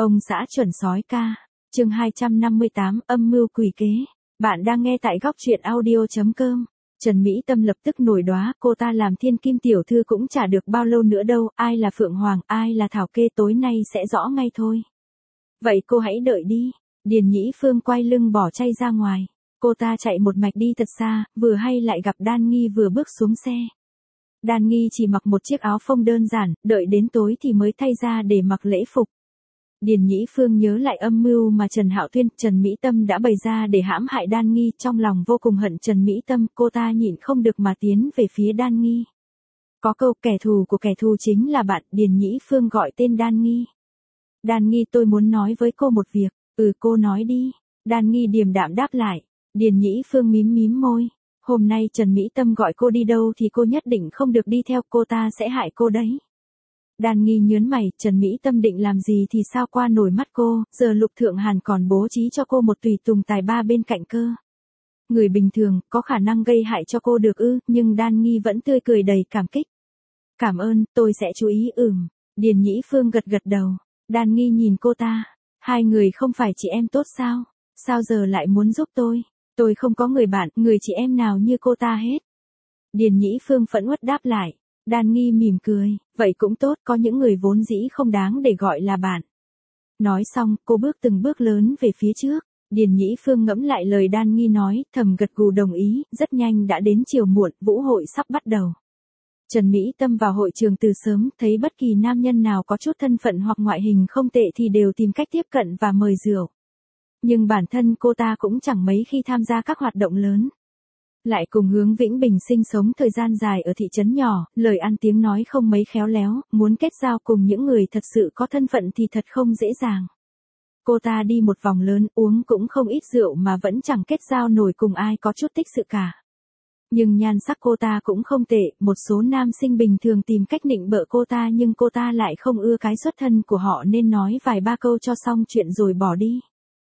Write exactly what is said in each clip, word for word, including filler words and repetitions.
Ông xã chuẩn sói ca. Chương hai trăm năm mươi tám, âm mưu quỷ kế. Bạn đang nghe tại góc truyện audio chấm com. Trần Mỹ Tâm lập tức nổi đoá, cô ta làm thiên kim tiểu thư cũng chả được bao lâu nữa đâu, ai là Phượng Hoàng, ai là Thảo Kê tối nay sẽ rõ ngay thôi. Vậy cô hãy đợi đi. Điền Nhĩ Phương quay lưng bỏ chay ra ngoài. Cô ta chạy một mạch đi thật xa, vừa hay lại gặp Đan Nghi vừa bước xuống xe. Đan Nghi chỉ mặc một chiếc áo phông đơn giản, đợi đến tối thì mới thay ra để mặc lễ phục. Điền Nhĩ Phương nhớ lại âm mưu mà Trần Hạo Tuyên, Trần Mỹ Tâm đã bày ra để hãm hại Đan Nghi, trong lòng vô cùng hận Trần Mỹ Tâm, cô ta nhịn không được mà tiến về phía Đan Nghi. Có câu kẻ thù của kẻ thù chính là bạn, Điền Nhĩ Phương gọi tên Đan Nghi. Đan Nghi, tôi muốn nói với cô một việc. Ừ, cô nói đi. Đan Nghi điềm đạm đáp lại. Điền Nhĩ Phương mím mím môi. Hôm nay Trần Mỹ Tâm gọi cô đi đâu thì cô nhất định không được đi theo, cô ta sẽ hại cô đấy. Đan Nghi nhớn mày, Trần Mỹ Tâm định làm gì thì sao qua nổi mắt cô, giờ Lục Thượng Hàn còn bố trí cho cô một tùy tùng tài ba bên cạnh cơ. Người bình thường, có khả năng gây hại cho cô được ư, nhưng Đan Nghi vẫn tươi cười đầy cảm kích. Cảm ơn, tôi sẽ chú ý. Ừm. Điền Nhĩ Phương gật gật đầu. Đan Nghi nhìn cô ta. Hai người không phải chị em tốt sao? Sao giờ lại muốn giúp tôi? Tôi không có người bạn, người chị em nào như cô ta hết. Điền Nhĩ Phương phẫn uất đáp lại. Đan Nghi mỉm cười, vậy cũng tốt, có những người vốn dĩ không đáng để gọi là bạn. Nói xong, cô bước từng bước lớn về phía trước. Điền Nhĩ Phương ngẫm lại lời Đan Nghi nói, thầm gật gù đồng ý, rất nhanh đã đến chiều muộn, vũ hội sắp bắt đầu. Trần Mỹ Tâm vào hội trường từ sớm, thấy bất kỳ nam nhân nào có chút thân phận hoặc ngoại hình không tệ thì đều tìm cách tiếp cận và mời rượu. Nhưng bản thân cô ta cũng chẳng mấy khi tham gia các hoạt động lớn. Lại cùng Hướng Vĩnh Bình sinh sống thời gian dài ở thị trấn nhỏ, lời ăn tiếng nói không mấy khéo léo, muốn kết giao cùng những người thật sự có thân phận thì thật không dễ dàng. Cô ta đi một vòng lớn, uống cũng không ít rượu mà vẫn chẳng kết giao nổi cùng ai có chút tích sự cả. Nhưng nhan sắc cô ta cũng không tệ, một số nam sinh bình thường tìm cách nịnh bợ cô ta nhưng cô ta lại không ưa cái xuất thân của họ nên nói vài ba câu cho xong chuyện rồi bỏ đi.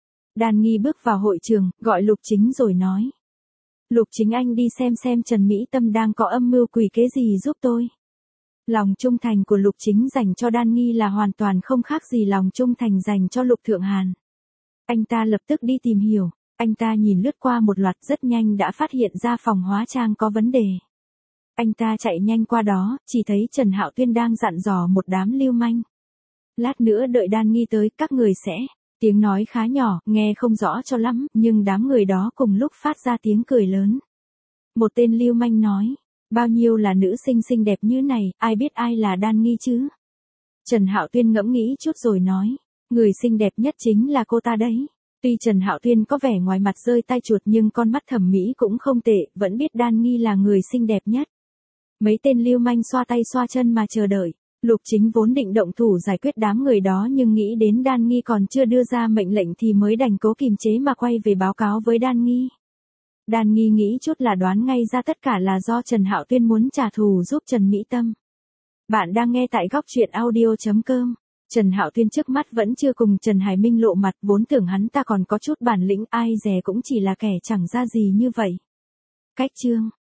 Đan Nghi bước vào hội trường, gọi Lục Chính rồi nói. Lục Chính, anh đi xem xem Trần Mỹ Tâm đang có âm mưu quỷ kế gì giúp tôi. Lòng trung thành của Lục Chính dành cho Đan Nghi là hoàn toàn không khác gì lòng trung thành dành cho Lục Thượng Hàn. Anh ta lập tức đi tìm hiểu, anh ta nhìn lướt qua một loạt rất nhanh đã phát hiện ra phòng hóa trang có vấn đề. Anh ta chạy nhanh qua đó, chỉ thấy Trần Hạo Tuyên đang dặn dò một đám lưu manh. Lát nữa đợi Đan Nghi tới, các người sẽ... Tiếng nói khá nhỏ, nghe không rõ cho lắm, nhưng đám người đó cùng lúc phát ra tiếng cười lớn. Một tên lưu manh nói, bao nhiêu là nữ sinh xinh đẹp như này, ai biết ai là Đan Nghi chứ? Trần Hạo Tuyên ngẫm nghĩ chút rồi nói, người xinh đẹp nhất chính là cô ta đấy. Tuy Trần Hạo Tuyên có vẻ ngoài mặt rơi tai chuột nhưng con mắt thẩm mỹ cũng không tệ, vẫn biết Đan Nghi là người xinh đẹp nhất. Mấy tên lưu manh xoa tay xoa chân mà chờ đợi. Lục Chính vốn định động thủ giải quyết đám người đó nhưng nghĩ đến Đan Nghi còn chưa đưa ra mệnh lệnh thì mới đành cố kìm chế mà quay về báo cáo với Đan Nghi. Đan Nghi nghĩ chút là đoán ngay ra tất cả là do Trần Hạo Tuyên muốn trả thù giúp Trần Mỹ Tâm. Bạn đang nghe tại góc truyện audio chấm com. Trần Hạo Tuyên trước mắt vẫn chưa cùng Trần Hải Minh lộ mặt, vốn tưởng hắn ta còn có chút bản lĩnh, ai dè cũng chỉ là kẻ chẳng ra gì như vậy. Cách chương